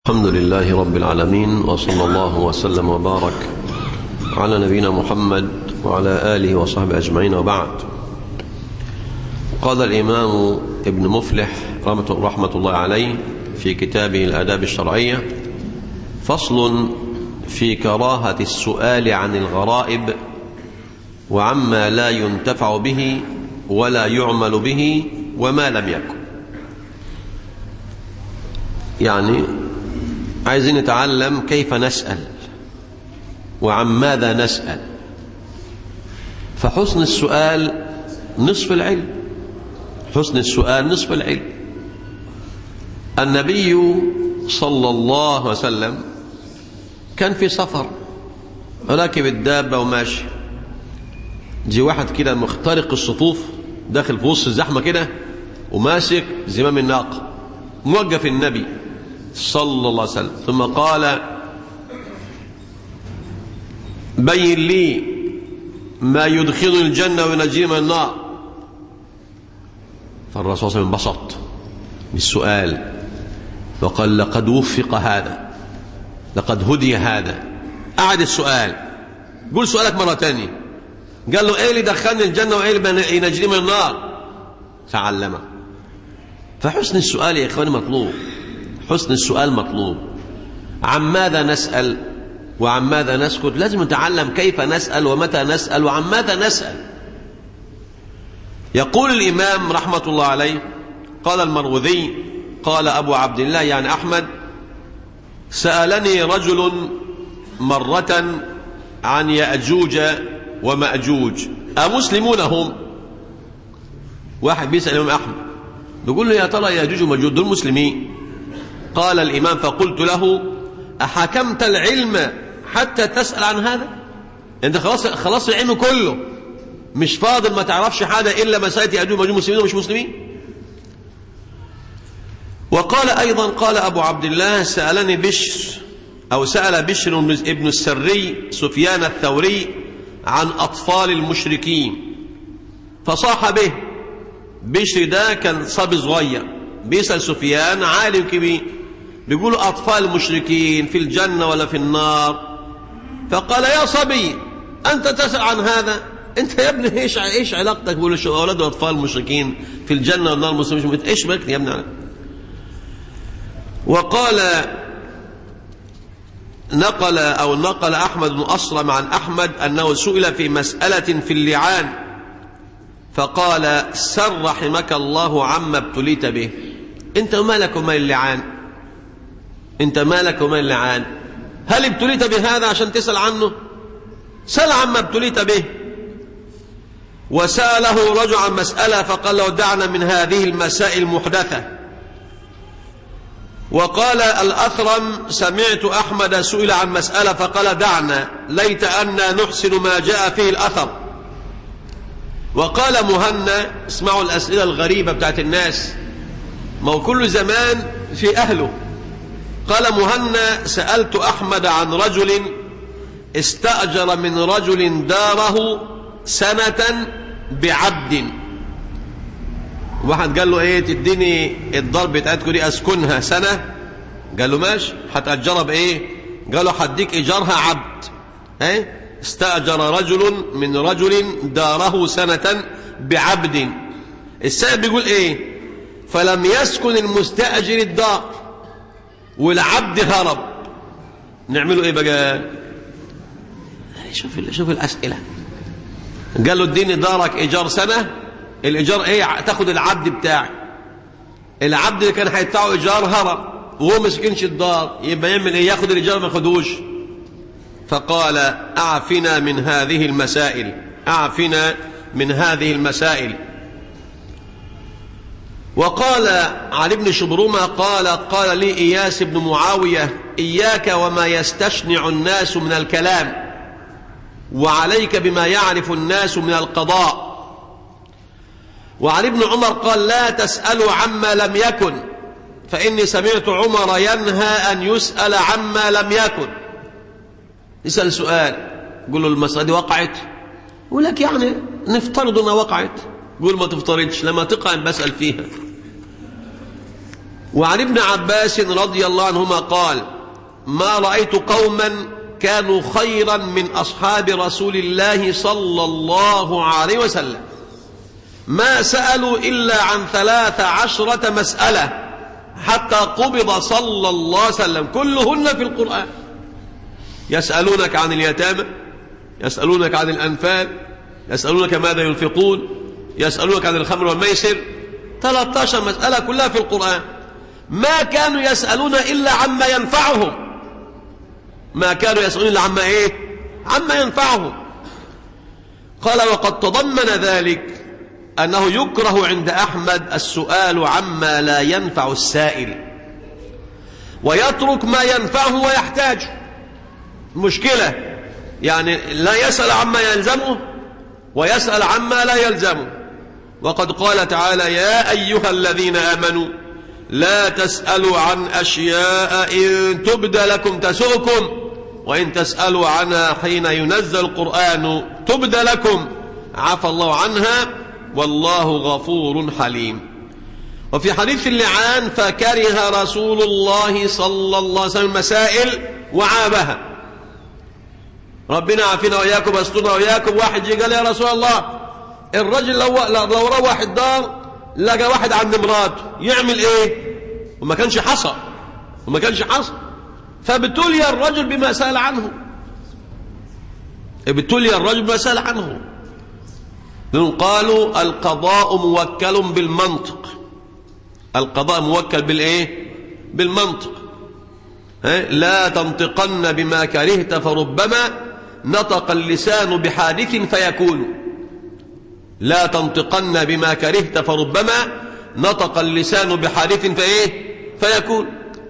الحمد لله رب العالمين، وصلى الله وسلم وبارك على نبينا محمد وعلى آله وصحبه أجمعين، وبعد. قال الإمام ابن مفلح رحمة الله عليه في كتابه الآداب الشرعية: فصل في كراهة السؤال عن الغرائب وعما لا ينتفع به ولا يعمل به وما لم يكن. يعني عايزين نتعلم كيف نسأل وعن ماذا نسأل، فحسن السؤال نصف العلم. حسن السؤال نصف العلم. النبي صلى الله عليه وسلم كان في سفر، راكب الدابة وماشي، جي واحد كده مخترق الصفوف، داخل في وسط الزحمة كده وماسك زمام الناقة، موقف النبي صلى الله عليه وسلم، ثم قال: بين لي ما يدخلني الجنة وينجيني من النار. فالرسول صلى الله عليه وسلم انبسط بالسؤال وقال: لقد وفق هذا، لقد هدي هذا. أعد السؤال، قول سؤالك مرة تانية. قال له: ايه اللي دخلني الجنة وايه اللي ينجيني من النار؟ تعلمه. فحسن السؤال يا إخواني مطلوب، حسن السؤال مطلوب. عن ماذا نسأل وعن ماذا نسكت؟ لازم نتعلم كيف نسأل ومتى نسأل وعن ماذا نسأل. يقول الإمام رحمة الله عليه: قال المروذي قال أبو عبد الله يعني أحمد: سألني رجل مرة عن يأجوج ومأجوج أمسلمون هم؟ واحد بيسأل الإمام أحمد بيقول له: يا ترى يأجوج ومأجوج دول مسلمين؟ قال الإمام: فقلت له: أحكمت العلم حتى تسأل عن هذا؟ أنت خلاص العلم كله، مش فاضل، ما تعرفش حاجة إلا مسألة يأجوج ومأجوج مسلمين ومش مسلمين؟ وقال أيضا، قال أبو عبد الله: سأل بشر ابن السري سفيان الثوري عن أطفال المشركين، فصاح به. بشر ده كان صبي صغير، بيسأل سفيان عالم كبير، بيقولوا: أطفال المشركين في الجنة ولا في النار؟ فقال: يا صبي أنت تسأل عن هذا؟ أنت يا ابني إيش علاقتك بأولاد أطفال المشركين في الجنة والنار المسلمين؟ إيش بك يا ابني؟ وقال نقل أحمد بن أصلم عن أحمد أنه سئل في مسألة في اللعان فقال: سر رحمك الله عما ابتليت به. أنت مالك ومال اللعان؟ أنت مالك ومال اللعان؟ هل ابتليت بهذا عشان تسأل عنه؟ سأل عما ابتليت به. وسأله رجل عن مسألة فقال له: دعنا من هذه المسائل المحدثة. وقال الأثرم: سمعت أحمد سئل عن مسألة فقال: دعنا، ليت أننا نحسن ما جاء فيه الأثر. وقال مهنا: اسمعوا الأسئلة الغريبة بتاعت الناس، ما هو كل زمان في أهله. قال مهنا: سألت أحمد عن رجل استأجر من رجل داره سنة بعبد. واحد قال له: ايه تديني الدار بتاعتكم دي اسكنها سنة؟ قال له: ماشي، هتأجرها بايه؟ قال له: هديك ايجارها عبد. استأجر رجل من رجل داره سنة بعبد. السائل بيقول ايه؟ فلم يسكن المستأجر الدار والعبد هرب، نعمله ايه بقى؟ شوف الأسئلة. قال له: اديني دارك ايجار سنة. الايجار ايه؟ تاخد العبد بتاعي. العبد اللي كان هيدفعه ايجار هرب وهو ما سكنش الدار، يبقى يعمل ايه؟ ياخد الايجار ما ياخدوش. فقال: اعفنا من هذه المسائل، اعفنا من هذه المسائل. وقال علي بن شبرمة قال لي إياس بن معاوية: إياك وما يستشنع الناس من الكلام، وعليك بما يعرف الناس من القضاء. وعلي بن عمر قال: لا تسألوا عما لم يكن، فإني سمعت عمر ينهى أن يسأل عما لم يكن. يسأل سؤال، يقول له: المسألة دي وقعت؟ يقول لك: يعني نفترض أنها وقعت. يقول: ما تفترضش، لما تقع بسأل فيها. وعن ابن عباس رضي الله عنهما قال: ما رأيت قوما كانوا خيرا من أصحاب رسول الله صلى الله عليه وسلم ما سألوا إلا عن 13 مسألة حتى قبض صلى الله عليه وسلم، كلهن في القرآن. يسألونك عن اليتامى، يسألونك عن الأنفال، يسألونك ماذا ينفقون، يسألونك عن الخمر والميسر. 13 مسألة كلها في القرآن. ما كانوا يسألون إلا عما ينفعهم، ما كانوا يسألون إلا عما إيه؟ عما ينفعهم. قال: وقد تضمن ذلك أنه يكره عند أحمد السؤال عما لا ينفع السائل، ويترك ما ينفعه ويحتاجه. مشكلة يعني لا يسأل عما يلزمه ويسأل عما لا يلزمه. وقد قال تعالى: يا أيها الذين آمنوا لا تسألوا عن أشياء إن تبد لكم تسؤكم وإن تسألوا عنها حين ينزل القرآن تبد لكم عفى الله عنها والله غفور حليم. وفي حديث اللعان: فكره رسول الله صلى الله عليه وسلم المسائل وعابها. ربنا عافينا وإياكم واسترنا وإياكم. واحد جه قال: يا رسول الله، الرجل لو روح الدار لقى واحد عند مراته يعمل ايه؟ وما كانش حصل فابتلي الرجل بما سأل عنه، لأنهم قالوا: القضاء موكل بالمنطق. القضاء موكل بالايه؟ بالمنطق. لا تنطقن بما كرهت فربما نطق اللسان بحادث فيكون. لا تنطقن بما كرهت فربما نطق اللسان بحادث فيكون.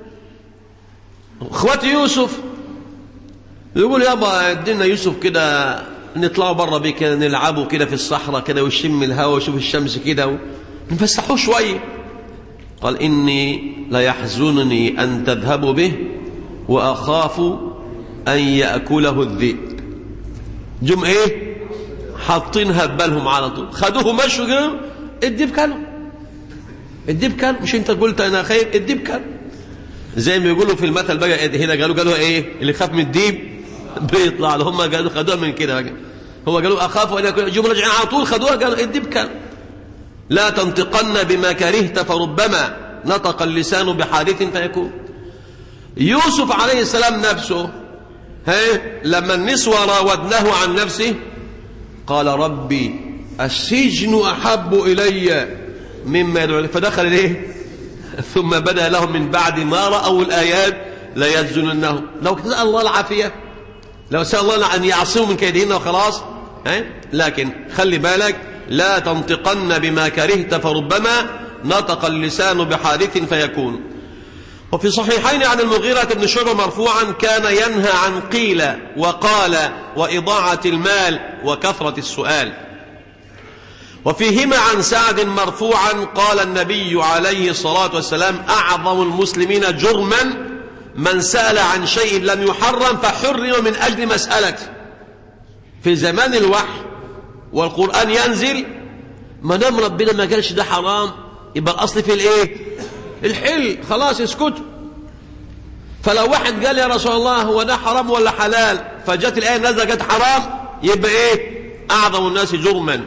اخواتي يوسف يقول: يابا ادينا يوسف كده نطلعوا بره بيه كده، نلعبوا كده في الصحراء كده ويشم الهواء ويشوف الشمس كده ونفسحوه شويه. قال: إني ليحزنني أن تذهبوا به وأخاف أن يأكله الذئب. جم ايه؟ حاطينها ببالهم على طول، خدوه مشوا كده. الديب كله، مش انت قلت انا خايف؟ الديب كله. زي ما يقولوا في المثل بقى هنا، قالوا ايه؟ اللي خاف من الديب بيطلع له. هم قالوا خدوها من كده بقى. هو قالوا اخافوا ان يكون، جم راجعين على طول خدوها قالوا الديب كله. لا تنطقن بما كرهت فربما نطق اللسان بحادث فيكون. يوسف عليه السلام نفسه لما النسوة راودناه عن نفسه قال: ربي السجن أحب إلي مما يدعون، فدخل إليه ثم بدأ لهم من بعد ما رأوا الآيات لا يسجننه. لو سأل الله العافية، لو سأل الله أن يعصموا من كيدهن وخلاص. لكن خلي بالك: لا تنطقن بما كرهت فربما نطق اللسان بحادث فيكون. وفي صحيحين عن المغيرة بن شعبة مرفوعا: كان ينهى عن قيل وقال وإضاعة المال وكثرة السؤال. وفيهما عن سعد مرفوعا قال النبي عليه الصلاة والسلام: أعظم المسلمين جرما من سأل عن شيء لم يحرم فحرم من أجل مسألته. في زمان الوحي والقرآن ينزل، ما دام ربنا ما قالش ده حرام يبقى الأصل في الايه؟ الحل، خلاص اسكتوا. فلو واحد قال: يا رسول الله هو ده حرام ولا حلال؟ فجت الآية نازلة قالت حرام، يبقى ايه؟ أعظم الناس جرما.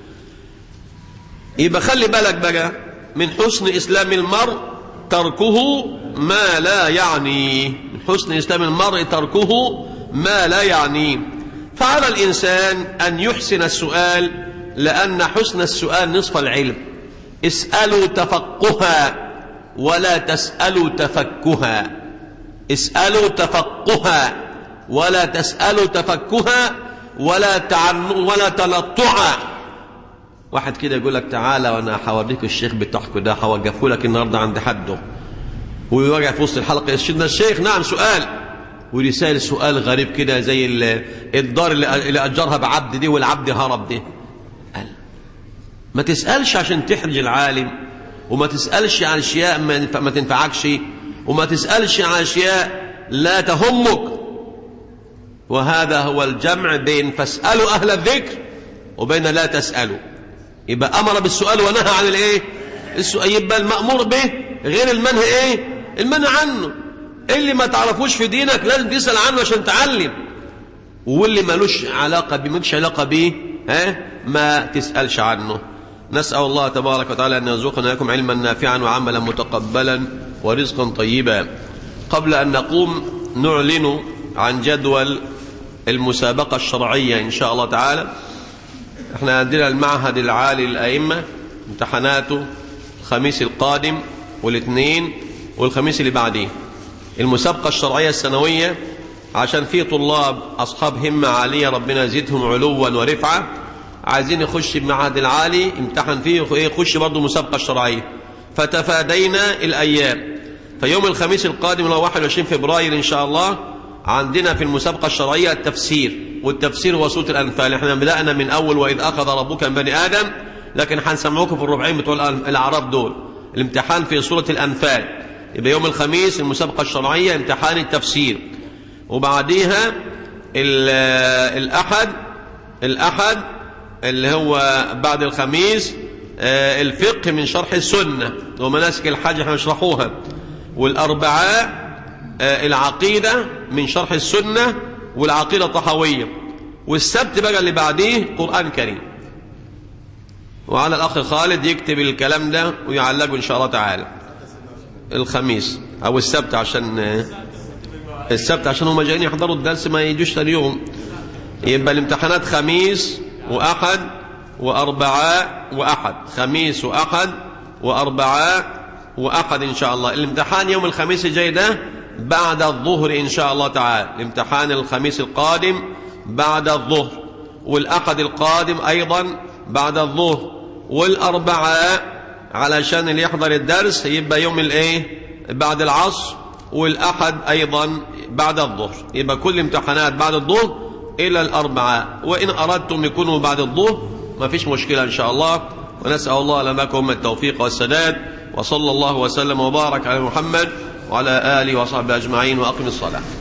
يبقى خلي بالك بقى من حسن إسلام المرء تركه ما لا يعنيه. من حسن إسلام المرء تركه ما لا يعنيه. فعلى الإنسان أن يحسن السؤال، لأن حسن السؤال نصف العلم. اسألوا تفقها ولا تسألوا تفكها. اسألوا تفقها ولا تسألوا تفكها ولا تلطعا. واحد كده يقول لك: تعالى وانا هوريك الشيخ بتاعك ده، هوقفه لك النهارده عند حده. ويراجع في وسط الحلقه: يا الشيخ نعم سؤال. ورسال سؤال غريب كده زي الدار اللي اجرها بعبد دي والعبد هرب دي. قال: ما تسألش عشان تحرج العالم، وما تسألش عن اشياء ما تنفعكش، وما تسألش عن اشياء لا تهمك. وهذا هو الجمع بين فاسألوا أهل الذكر وبين لا تسألوا. يبقى أمر بالسؤال ونهى عن الايه؟ السؤال. يبقى المأمور به غير المنهي ايه؟ المنهي عنه. اللي ما تعرفوش في دينك لازم تسأل عنه عشان تعلم، واللي مالوش علاقة بيه مالكش علاقة بيه ما تسألش عنه. نسأل الله تبارك وتعالى أن يرزقنا لكم علما نافعا وعملا متقبلا ورزقا طيبا. قبل أن نقوم نعلن عن جدول المسابقة الشرعية إن شاء الله تعالى. احنا عندنا المعهد العالي للأئمة امتحاناته الخميس القادم والاثنين والخميس اللي بعديه. المسابقة الشرعية السنوية عشان في طلاب أصحاب همة عالية ربنا يزيدهم علوا ورفعة عايزين يخش المعهد العالي امتحن فيه يخش برضه مسابقة الشرعية، فتفادينا الأيام. فيوم الخميس القادم اللي هو 21 فبراير إن شاء الله عندنا في المسابقة الشرعية التفسير، والتفسير هو سورة الأنفال. احنا بدأنا من أول وإذ أخذ ربك من بني آدم، لكن هنسمعوكم في الربعين بتوع الأعراف دول. الامتحان في سورة الأنفال. يبقى يوم الخميس المسابقة الشرعية امتحان التفسير، وبعديها الأحد اللي هو بعد الخميس الفقه من شرح السنة ومناسك الحج احنا نشرحوها، والأربعاء العقيدة من شرح السنة والعقيدة الطحاوية، والسبت بقى اللي بعديه قرآن كريم. وعلى الأخ خالد يكتب الكلام ده ويعلقه إن شاء الله تعالى الخميس أو السبت عشان هم جايين يحضروا الدرس ما يجوش ثاني يوم. يبقى الامتحانات خميس وأحد وأربعاء وأحد، خميس وأحد وأربعاء وأحد إن شاء الله. الامتحان يوم الخميس الجاي ده بعد الظهر إن شاء الله تعالى. الامتحان الخميس القادم بعد الظهر، والأحد القادم أيضا بعد الظهر، والأربعاء علشان اللي يحضر الدرس يبقى يوم بعد العصر، والأحد أيضا بعد الظهر. يبقى كل امتحانات بعد الظهر إلى الأربعاء، وإن أردتم يكونوا بعد الظهر ما فيش مشكلة إن شاء الله. ونسأل الله لكم التوفيق والسداد، وصلى الله وسلم وبارك على محمد وعلى آله وصحبه أجمعين، وأقم الصلاة.